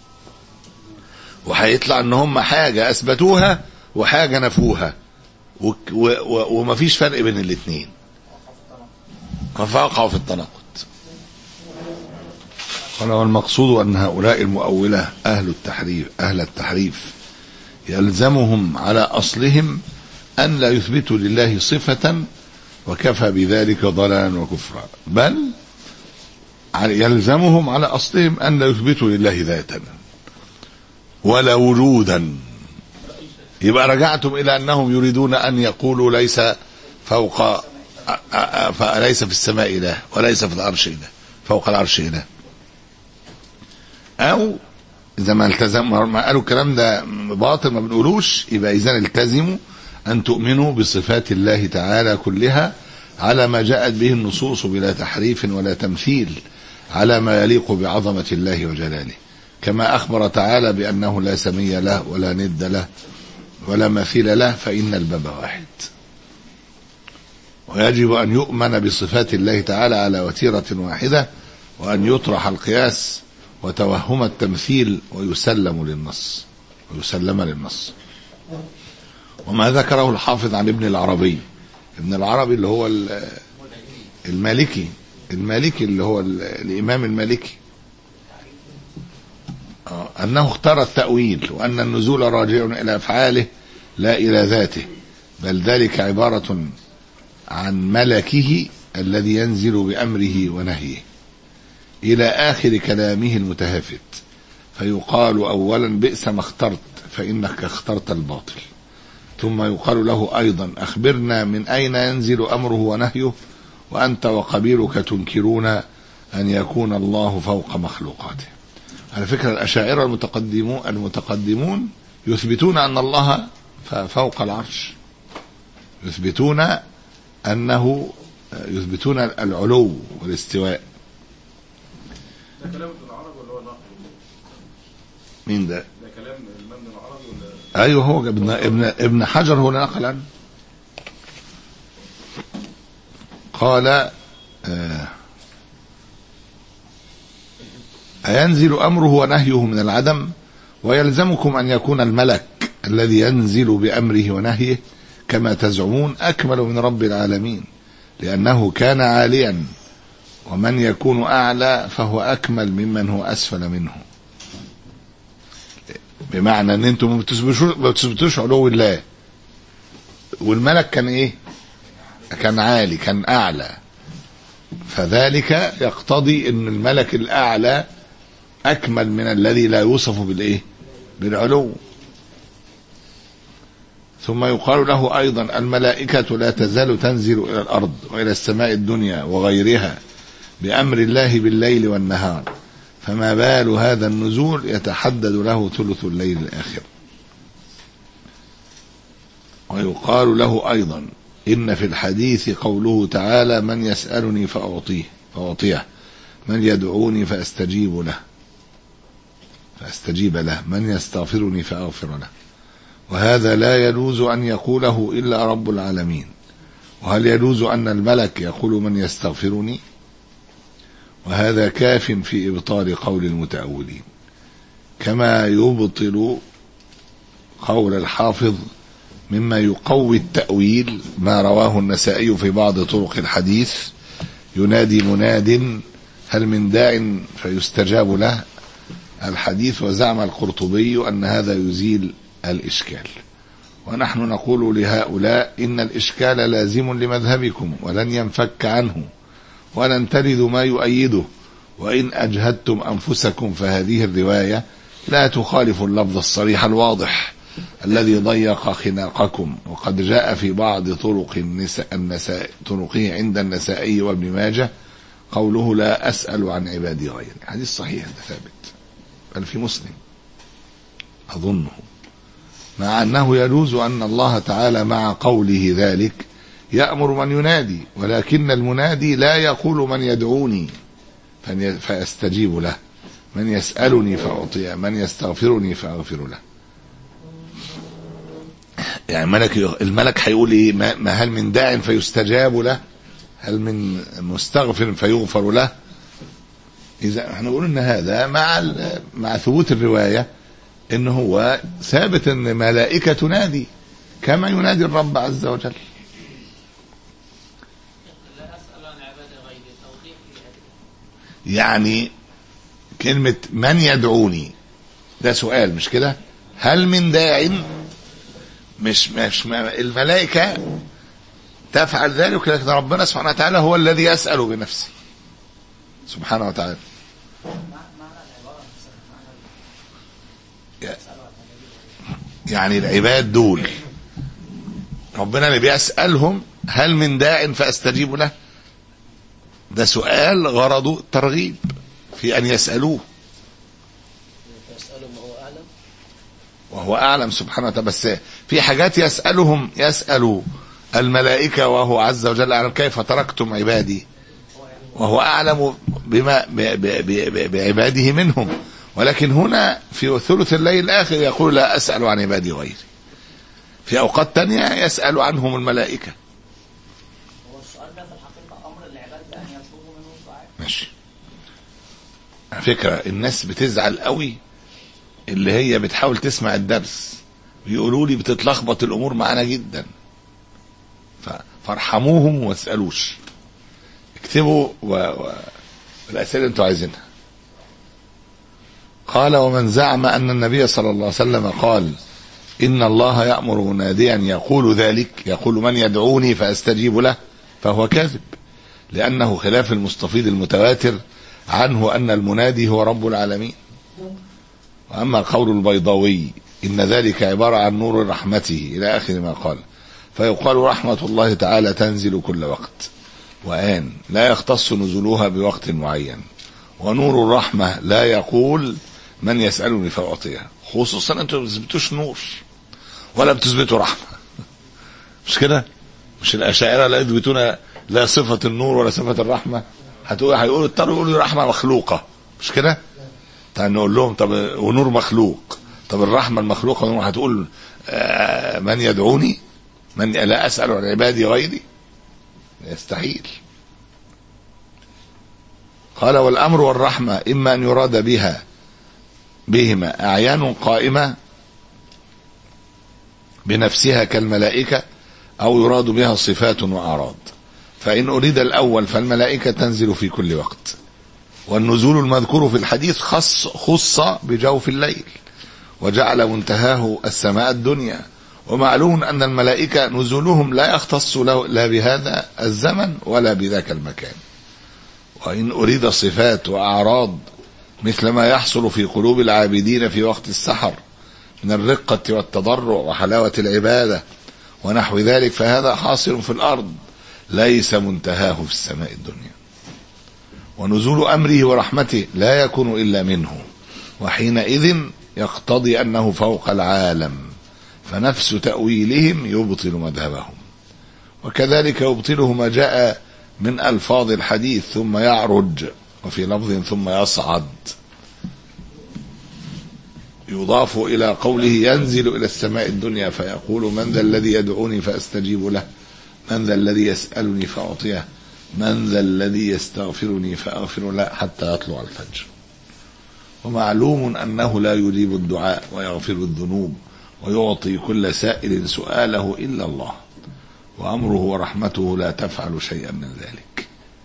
وهيطلع ان هم حاجه اثبتوها وحاجه نفوها ومفيش فرق بين الاثنين، فوقعوا في التناقض. قال والمقصود ان هؤلاء المؤوله اهل التحريف اهل التحريف يلزمهم على اصلهم ان لا يثبتوا لله صفه وكفى بذلك ضلالا وكفرا، بل يلزمهم على أصلهم أن لا يثبتوا لله ذاتا ولا وجودا. يبقى رجعتم إلى أنهم يريدون أن يقولوا ليس فوق فليس في السماء إله وليس في العرش إله فوق العرش إله، أو إذا ما التزموا ما قالوا الكلام ده باطل ما بنقولوش، يبقى إذا التزموا أن تؤمنوا بصفات الله تعالى كلها على ما جاءت به النصوص بلا تحريف ولا تمثيل، على ما يليق بعظمة الله وجلاله، كما أخبر تعالى بأنه لا سمي له ولا ند له ولا مثيل له، فإن الباب واحد. ويجب أن يؤمن بصفات الله تعالى على وتيرة واحدة، وأن يطرح القياس وتوهم التمثيل ويسلم للنص ويسلم للنص. وما ذكره الحافظ عن ابن العربي، ابن العربي اللي هو المالكي المالكي اللي هو الإمام المالكي أنه اختار التأويل وأن النزول راجع إلى أفعاله لا إلى ذاته، بل ذلك عبارة عن ملكه الذي ينزل بأمره ونهيه إلى آخر كلامه المتهافت، فيقال أولا بئس ما اخترت فإنك اخترت الباطل، ثم يقال له أيضا أخبرنا من أين ينزل أمره ونهيه وأنت وقبيلك تنكرون أن يكون الله فوق مخلوقاته. على فكرة الأشاعرة المتقدمون المتقدمون يثبتون أن الله فوق العرش، يثبتون أنه يثبتون العلو والاستواء. ده كلام ابن العربي ولا هو نقل؟ مين ده؟ ده كلام الإمام ابن العربي ولا؟ أيوه هو ابن ابن ابن حجر هو نقل عنه. قال آه أينزل أمره ونهيه من العدم، ويلزمكم أن يكون الملك الذي ينزل بأمره ونهيه كما تزعمون أكمل من رب العالمين، لأنه كان عاليا، ومن يكون أعلى فهو أكمل ممن هو أسفل منه. بمعنى أن أنتم ما بتثبتوش علو الله، والملك كان إيه؟ كان عالي، كان أعلى، فذلك يقتضي أن الملك الأعلى أكمل من الذي لا يوصف بالإيه؟ بالعلو. ثم يقال له أيضا الملائكة لا تزال تنزل إلى الأرض وإلى السماء الدنيا وغيرها بأمر الله بالليل والنهار، فما بال هذا النزول يتحدد له ثلث الليل الآخر. ويقال له أيضا إن في الحديث قوله تعالى من يسألني فأعطيه فأعطيه من يدعوني فأستجيب له فأستجيب له من يستغفرني فأغفر له، وهذا لا يجوز أن يقوله إلا رب العالمين. وهل يجوز أن الملك يقول من يستغفرني؟ وهذا كاف في إبطال قول المتأولين، كما يبطل قول الحافظ مما يقوي التأويل ما رواه النسائي في بعض طرق الحديث ينادي مناد هل من داع فيستجاب له الحديث، وزعم القرطبي أن هذا يزيل الإشكال. ونحن نقول لهؤلاء إن الإشكال لازم لمذهبكم ولن ينفك عنه، ولن تجدوا ما يؤيده، وإن أجهدتم أنفسكم فهذه الرواية لا تخالف اللفظ الصريح الواضح الذي ضيق خناقكم، وقد جاء في بعض طرق النساء النساء طرقه عند النسائي وابن ماجه قوله لا أسأل عن عبادي غيري، حديث صحيح ثابت بل في مسلم أظنه، مع أنه يجوز أن الله تعالى مع قوله ذلك يأمر من ينادي، ولكن المنادي لا يقول من يدعوني فيستجيب له، من يسألني فأعطيه، من يستغفرني فأغفر له. يعني الملك الملك هيقول ايه؟ ما هل من داع فيستجاب له؟ هل من مستغفر فيغفر له؟ اذا احنا نقول ان هذا مع مع ثبوت الروايه ان هو ثابت ان ملائكه تنادي كما ينادي الرب عز وجل. يعني كلمه من يدعوني ده سؤال مش كده؟ هل من داع؟ مش مش الملائكة تفعل ذلك، لكن ربنا سبحانه وتعالى هو الذي يسأل بنفسه سبحانه وتعالى. يعني العباد دول ربنا اللي بيسألهم هل من داع فأستجيب له، ده سؤال غرضه ترغيب في أن يسألوه، وهو أعلم سبحانه وتعالى. بس في حاجات يسألهم يسأل الملائكة وهو عز وجل أعلم كيف تركتم عبادي، وهو أعلم بما بعباده منهم، ولكن هنا في ثلث الليل الآخر يقول لا أسأل عن عبادي غيري، في أوقات تانية يسأل عنهم الملائكة. هو السؤال ده في الحقيقة أمر العباد بأن يطلبوا منه الدعاء. ماشي. على فكرة الناس بتزعل قوي اللي هي بتحاول تسمع الدرس، بيقولوا لي بتتلخبط الامور معانا جدا، فارحموهم وما تسالوش. اكتبوا و... و... الأسئلة اللي انتوا عايزينها. قال: ومن زعم أن النبي صلى الله عليه وسلم قال: إن الله يأمر مناديا يقول ذلك، يقول من يدعوني فأستجيب له، فهو كاذب، لأنه خلاف المستفيض المتواتر عنه أن المنادي هو رب العالمين. وأما قول البيضاوي إن ذلك عبارة عن نور رحمته إلى آخر ما قال، فيقال رحمة الله تعالى تنزل كل وقت وآن، لا يختص نزولها بوقت معين. ونور الرحمة لا يقول من يسألني فأعطيه، خصوصا أنتم بتثبتوش نور ولا بتثبتوا رحمة، مش كده؟ مش الأشاعرة لا يثبتون لا صفة النور ولا صفة الرحمة، هتقول هيقولوا اضطروا يقولوا رحمة مخلوقة، مش كده؟ طيب نقول لهم طب ونور مخلوق، طب الرحمة المخلوقة ونور، هتقول آه من يدعوني، من لا أسأل عن عبادي غيري، يستحيل. قال: والأمر والرحمة إما أن يراد بها بهما أعيان قائمة بنفسها كالملائكة، أو يراد بها صفات وأعراض. فإن أريد الأول فالملائكة تنزل في كل وقت، والنزول المذكور في الحديث خص, خص بجوف الليل، وجعل منتهاه السماء الدنيا. ومعلوم أن الملائكة نزولهم لا يختص لا بهذا الزمن ولا بذاك المكان. وإن أريد صفات وأعراض مثل ما يحصل في قلوب العابدين في وقت السحر من الرقة والتضرع وحلاوة العبادة ونحو ذلك، فهذا حاصل في الأرض ليس منتهاه في السماء الدنيا. ونزول أمره ورحمته لا يكون إلا منه، وحينئذ يقتضي أنه فوق العالم، فنفس تأويلهم يبطل مذهبهم. وكذلك يبطله ما جاء من ألفاظ الحديث ثم يعرج، وفي لفظ ثم يصعد، يضاف إلى قوله ينزل إلى السماء الدنيا فيقول من ذا الذي يدعوني فأستجيب له، من ذا الذي يسألني فأعطيه، من ذا الذي يستغفرني فأغفر له، حتى يطلع الفجر. ومعلوم أنه لا يجيب الدعاء ويغفر الذنوب ويعطي كل سائل سؤاله إلا الله، وأمره ورحمته لا تفعل شيئا من ذلك،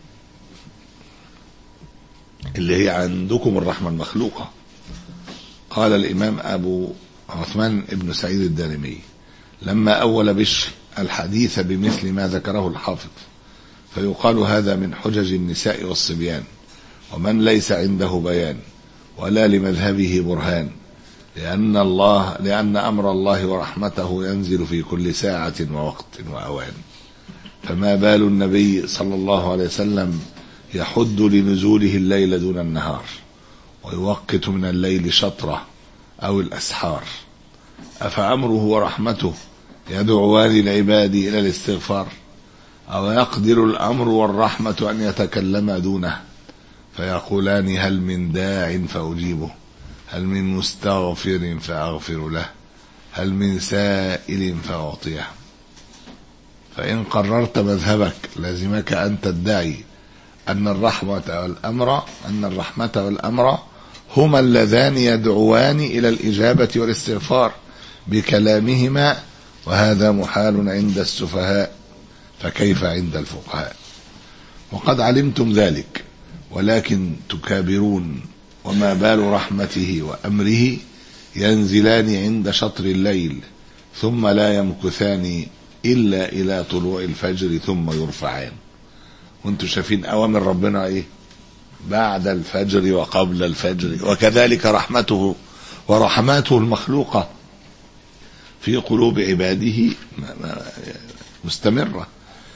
اللي هي عندكم الرحمة المخلوقة. قال الإمام أبو عثمان ابن سعيد الدارمي لما أول بشر الحديث بمثل ما ذكره الحافظ، فيقال هذا من حجج النساء والصبيان، ومن ليس عنده بيان ولا لمذهبه برهان، لأن الله لأن أمر الله ورحمته ينزل في كل ساعة ووقت وأوان. فما بال النبي صلى الله عليه وسلم يحد لنزوله الليل دون النهار، ويوقت من الليل شطرة أو الأسحار؟ أفأمره ورحمته يدعوان العباد إلى الاستغفار، أو يقدر الأمر والرحمة أن يتكلما دونه فيقولان هل من داع فأجيبه، هل من مستغفر فأغفر له، هل من سائل فأعطيه؟ فإن قررت مذهبك لازمك أن تدعي أن الرحمة والأمر أن الرحمة والأمر هما اللذان يدعوان إلى الإجابة والاستغفار بكلامهما، وهذا محال عند السفهاء، فكيف عند الفقهاء؟ وقد علمتم ذلك ولكن تكابرون. وما بال رحمته وأمره ينزلان عند شطر الليل ثم لا يمكثان إلا إلى طلوع الفجر ثم يرفعان. وانتم شايفين أوامر ربنا إيه؟ بعد الفجر وقبل الفجر. وكذلك رحمته ورحماته المخلوقة في قلوب عباده مستمرة.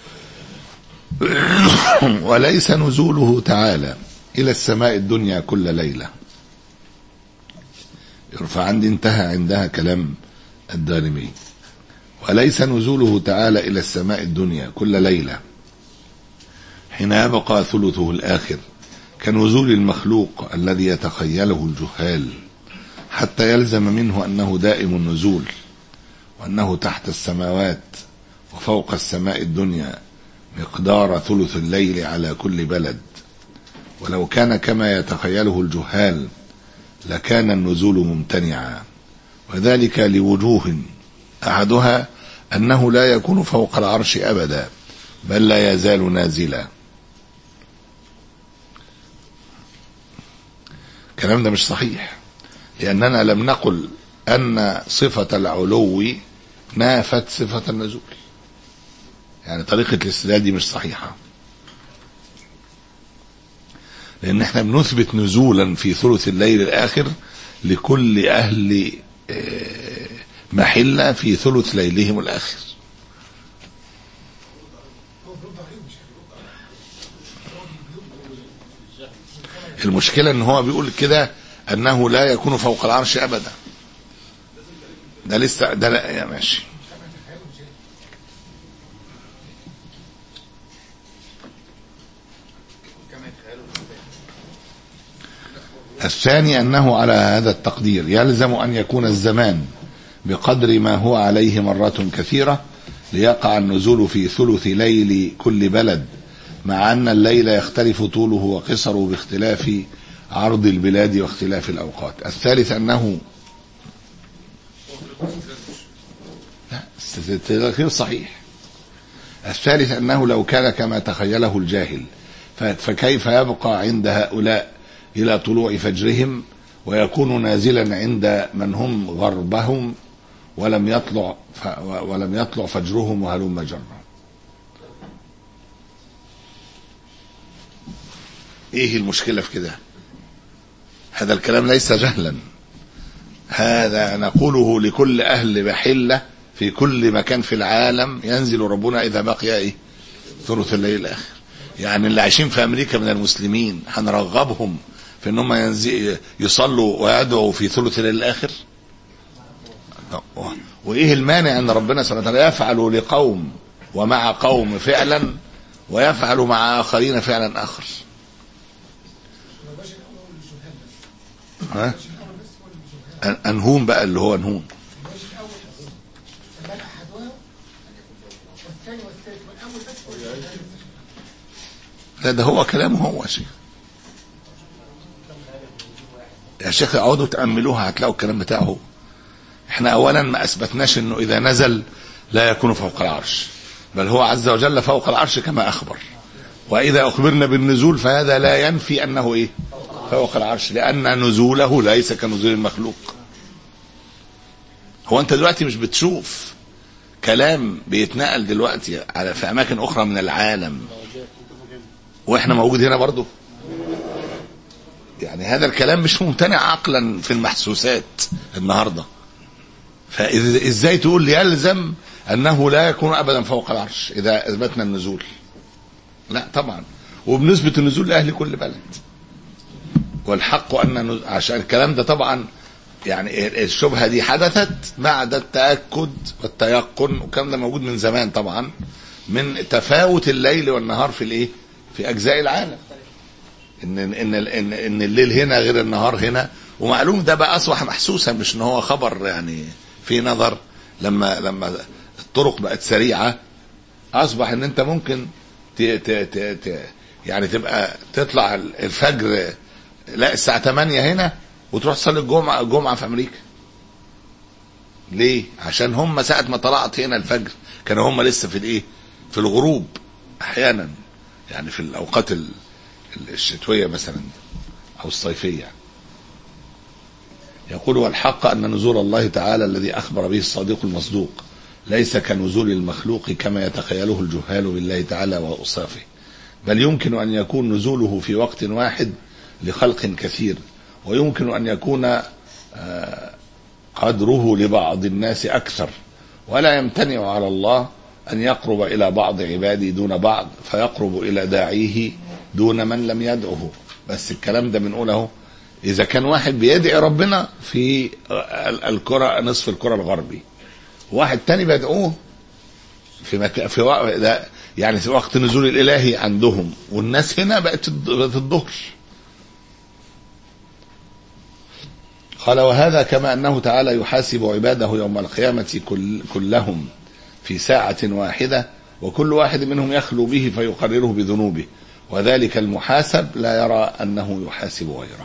وليس نزوله تعالى إلى السماء الدنيا كل ليلة. يرفع عندي انتهى عندها كلام الدارمي. وليس نزوله تعالى إلى السماء الدنيا كل ليلة حين يبقى ثلثه الآخر كنزول المخلوق الذي يتخيله الجهال، حتى يلزم منه أنه دائم النزول، وأنه تحت السماوات وفوق السماء الدنيا مقدار ثلث الليل على كل بلد. ولو كان كما يتخيله الجهال لكان النزول ممتنعا، وذلك لوجوه. أحدها أنه لا يكون فوق العرش أبدا، بل لا يزال نازلا، الكلام ده مش صحيح، لأننا لم نقل أن صفة العلو نافت صفة النزول، يعني طريقة الاستدلال دي مش صحيحة، لأن احنا بنثبت نزولا في ثلث الليل الآخر لكل أهل محلة في ثلث ليلهم الآخر. المشكلة ان هو بيقول كده انه لا يكون فوق العرش ابدا، ده لسه ده لا يا ماشي. الثاني انه على هذا التقدير يلزم ان يكون الزمان بقدر ما هو عليه مرات كثيرة ليقع النزول في ثلث ليل كل بلد، مع أن الليل يختلف طوله وقصره باختلاف عرض البلاد واختلاف الأوقات. الثالث أنه لا غير صحيح. الثالث أنه لو كان كما تخيله الجاهل فكيف يبقى عند هؤلاء إلى طلوع فجرهم ويكون نازلا عند من هم غربهم ولم يطلع ولم يطلع فجرهم وهلم جرا. ايه المشكلة في كده؟ هذا الكلام ليس جهلا، هذا نقوله لكل اهل محلة في كل مكان في العالم ينزل ربنا اذا بقي ايه ثلث الليل الاخر. يعني اللي عايشين في امريكا من المسلمين هنرغبهم في انهم ينزل يصلوا ويدعوا في ثلث الليل الاخر؟ وايه المانع ان ربنا سبحانه وتعالى يفعل لقوم ومع قوم فعلا ويفعل مع اخرين فعلا اخر؟ ها؟ انهون بقى اللي هو انهون لا ده هو كلامه هو شيخ. يا شيخ اقعدوا تأملوها هتلاقوا الكلام بتاعه. احنا اولا ما اثبتناش انه اذا نزل لا يكون فوق العرش، بل هو عز وجل فوق العرش كما اخبر، واذا اخبرنا بالنزول فهذا لا ينفي انه ايه فوق العرش، لان نزوله ليس كنزول المخلوق. هو انت دلوقتي مش بتشوف كلام بيتنقل دلوقتي على في اماكن اخرى من العالم واحنا موجود هنا برضو؟ يعني هذا الكلام مش ممتنع عقلا في المحسوسات النهارده. فازاي تقول يلزم انه لا يكون ابدا فوق العرش اذا اثبتنا النزول؟ لا طبعا، وبنسبة النزول لاهل كل بلد. والحق ان عشان الكلام ده طبعا يعني الشبهه دي حدثت بعد التاكد والتيقن، والكلام ده موجود من زمان طبعا، من تفاوت الليل والنهار في الايه في اجزاء العالم، ان ان ان, إن الليل هنا غير النهار هنا. ومعلوم ده بقى اصبح محسوسا، مش ان هو خبر يعني في نظر. لما لما الطرق بقت سريعه اصبح ان انت ممكن ت ت ت ت يعني تبقى تطلع الفجر لا الساعه ثمانية هنا وتروح تصلي الجمعه الجمعه في امريكا. ليه؟ عشان هم ساعه ما طلعت هنا الفجر كانوا هم لسه في الايه في الغروب احيانا، يعني في الاوقات الشتويه مثلا او الصيفيه. يقول والحق ان نزول الله تعالى الذي اخبر به الصادق المصدوق ليس كنزول المخلوق كما يتخيله الجهال بالله تعالى واوصافه، بل يمكن ان يكون نزوله في وقت واحد لخلق كثير، ويمكن ان يكون قدره لبعض الناس اكثر، ولا يمتنع على الله ان يقرب الى بعض عباده دون بعض، فيقرب الى داعيه دون من لم يدعه. بس الكلام ده بنقوله اذا كان واحد بيدعي ربنا في الكرة نصف الكرة الغربي، واحد تاني بيدعوه في مكان في وقت ده يعني في وقت نزول الالهي عندهم، والناس هنا بقت الظهر. قال وهذا كما انه تعالى يحاسب عباده يوم القيامة كل كلهم في ساعة واحدة، وكل واحد منهم يخلو به فيقرره بذنوبه، وذلك المحاسب لا يرى انه يحاسب غيره.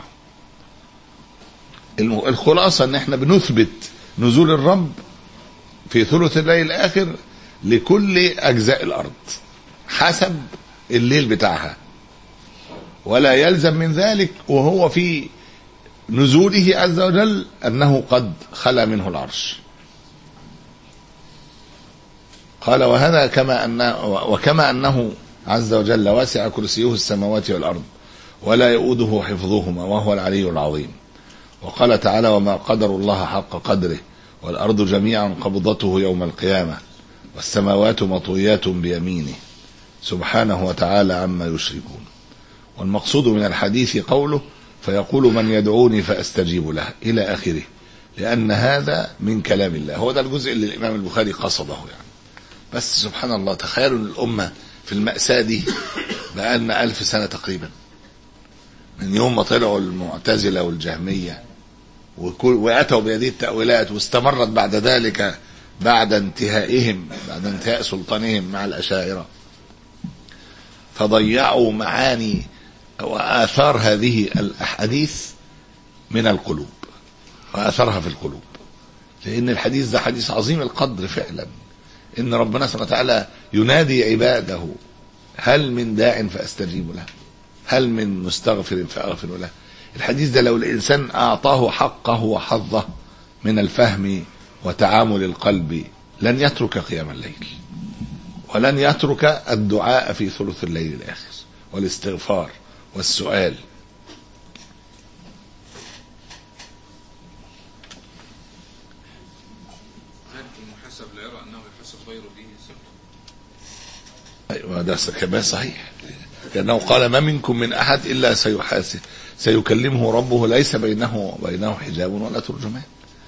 الخلاصة ان احنا بنثبت نزول الرب في ثلث الليل الاخر لكل اجزاء الارض حسب الليل بتاعها، ولا يلزم من ذلك وهو في نزوله عز وجل أنه قد خلا منه العرش. قال وهذا كما أن وكما أنه عز وجل واسع كرسيه السماوات والأرض ولا يؤوده حفظهما وهو العلي العظيم. وقال تعالى وما قدر الله حق قدره والأرض جميعا قبضته يوم القيامة والسماوات مطويات بيمينه سبحانه وتعالى عما يشركون. والمقصود من الحديث قوله فيقول من يدعوني فأستجيب له إلى آخره، لأن هذا من كلام الله. هو ده الجزء اللي الإمام البخاري قصده يعني. بس سبحان الله، تخيلوا الأمة في المأساة دي بقالنا ألف سنة تقريبا، من يوم ما طلعوا المعتزلة والجهمية وأتوا بهذه التأويلات، واستمرت بعد ذلك بعد انتهائهم بعد انتهاء سلطانهم مع الأشاعرة، فضيعوا معاني وآثار هذه الأحاديث من القلوب وآثارها في القلوب. لأن الحديث ده حديث عظيم القدر فعلا، إن ربنا سبحانه وتعالى ينادي عباده هل من داع فأستجيب له، هل من مستغفر فأغفر له. الحديث ده لو الإنسان أعطاه حقه وحظه من الفهم وتعامل القلب لن يترك قيام الليل، ولن يترك الدعاء في ثلث الليل الآخر والاستغفار والسؤال. المحاسب لا يرى أنه يحاسب غيره به سبب. أيوة ده كمان صحيح، لأنه قال ما منكم من أحد إلا سيحاسب سيكلمه ربه ليس بينه وبينه حجاب ولا ترجمان.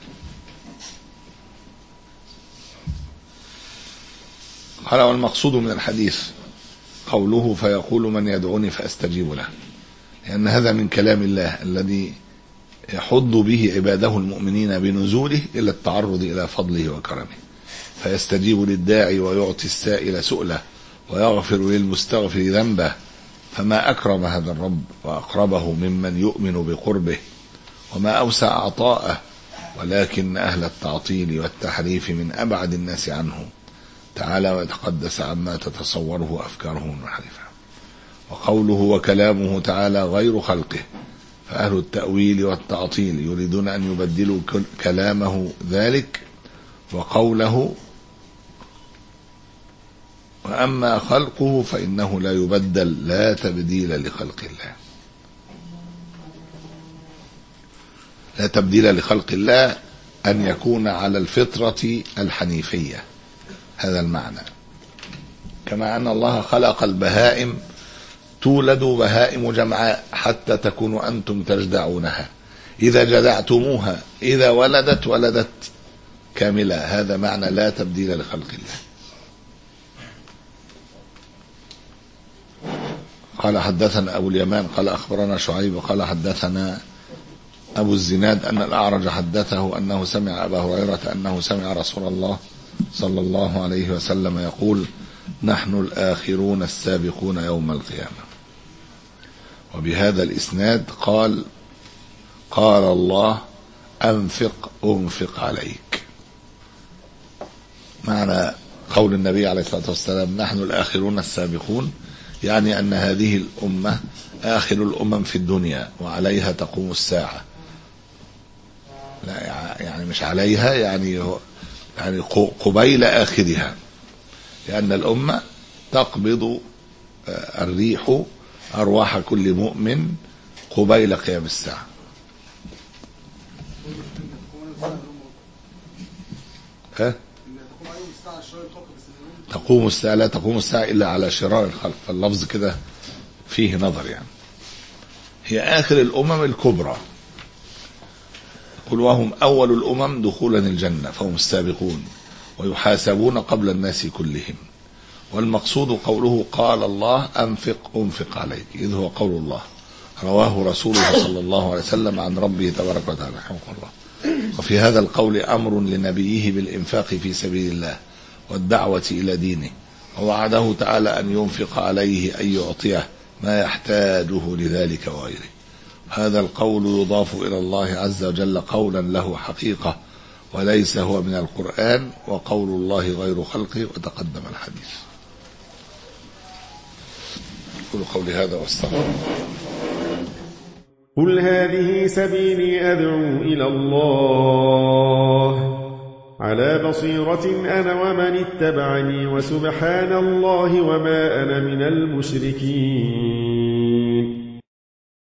قال والمقصود من الحديث قوله فيقول من يدعوني فأستجيب له، لأن هذا من كلام الله الذي يحض به عباده المؤمنين بنزوله إلى التعرض إلى فضله وكرمه، فيستجيب للداعي ويعطي السائل سؤله ويغفر للمستغفر ذنبه. فما أكرم هذا الرب وأقربه ممن يؤمن بقربه، وما أوسع عطاءه، ولكن أهل التعطيل والتحريف من أبعد الناس عنه تعالى وتقدس عما تتصوره أفكارهم وحرفها. وقوله وكلامه تعالى غير خلقه، فأهل التأويل والتعطيل يريدون أن يبدلوا كلامه ذلك وقوله، وأما خلقه فإنه لا يبدل لا تبديل لخلق الله. لا تبديل لخلق الله أن يكون على الفطرة الحنيفية، هذا المعنى. كما أن الله خلق البهائم تولد بهائم جمعاء حتى تكونوا أنتم تجدعونها، إذا جدعتموها إذا ولدت ولدت كاملة. هذا معنى لا تبديل لخلق الله. قال حدثنا أبو اليمان قال أخبرنا شعيب قال حدثنا أبو الزناد أن الأعرج حدثه أنه سمع أبا هريرة أنه سمع رسول الله صلى الله عليه وسلم يقول نحن الآخرون السابقون يوم القيامة. وبهذا الإسناد قال قال الله أنفق أنفق عليك. معنى قول النبي عليه الصلاة والسلام نحن الآخرون السابقون، يعني أن هذه الأمة آخر الأمم في الدنيا وعليها تقوم الساعة. لا يعني مش عليها، يعني يعني قبيل آخرها، لأن الأمة تقبض الريح أرواح كل مؤمن قبيل قيام الساعة. ها؟ تقوم الساعة لا تقوم الساعة إلا على شرار الخلق، فاللفظ كده فيه نظر يعني. هي آخر الأمم الكبرى، قل وهم أول الأمم دخولا الجنة فهم السابقون ويحاسبون قبل الناس كلهم. والمقصود قوله قال الله أنفق أنفق عليك، إذ هو قول الله رواه رسوله صلى الله عليه وسلم عن ربه تبارك وتعالى رحمه الله. وفي هذا القول أمر لنبيه بالإنفاق في سبيل الله والدعوة إلى دينه، ووعده تعالى أن ينفق عليه أن يعطيه ما يحتاجه لذلك وغيره. هذا القول يضاف إلى الله عز وجل قولا له حقيقة وليس هو من القرآن، وقول الله غير خلقه، وتقدم الحديث. قولوا قولي هذا واستغفر. قل هذه سبيلي أدعو إلى الله على بصيرة أنا ومن اتبعني وسبحان الله وما أنا من المشركين.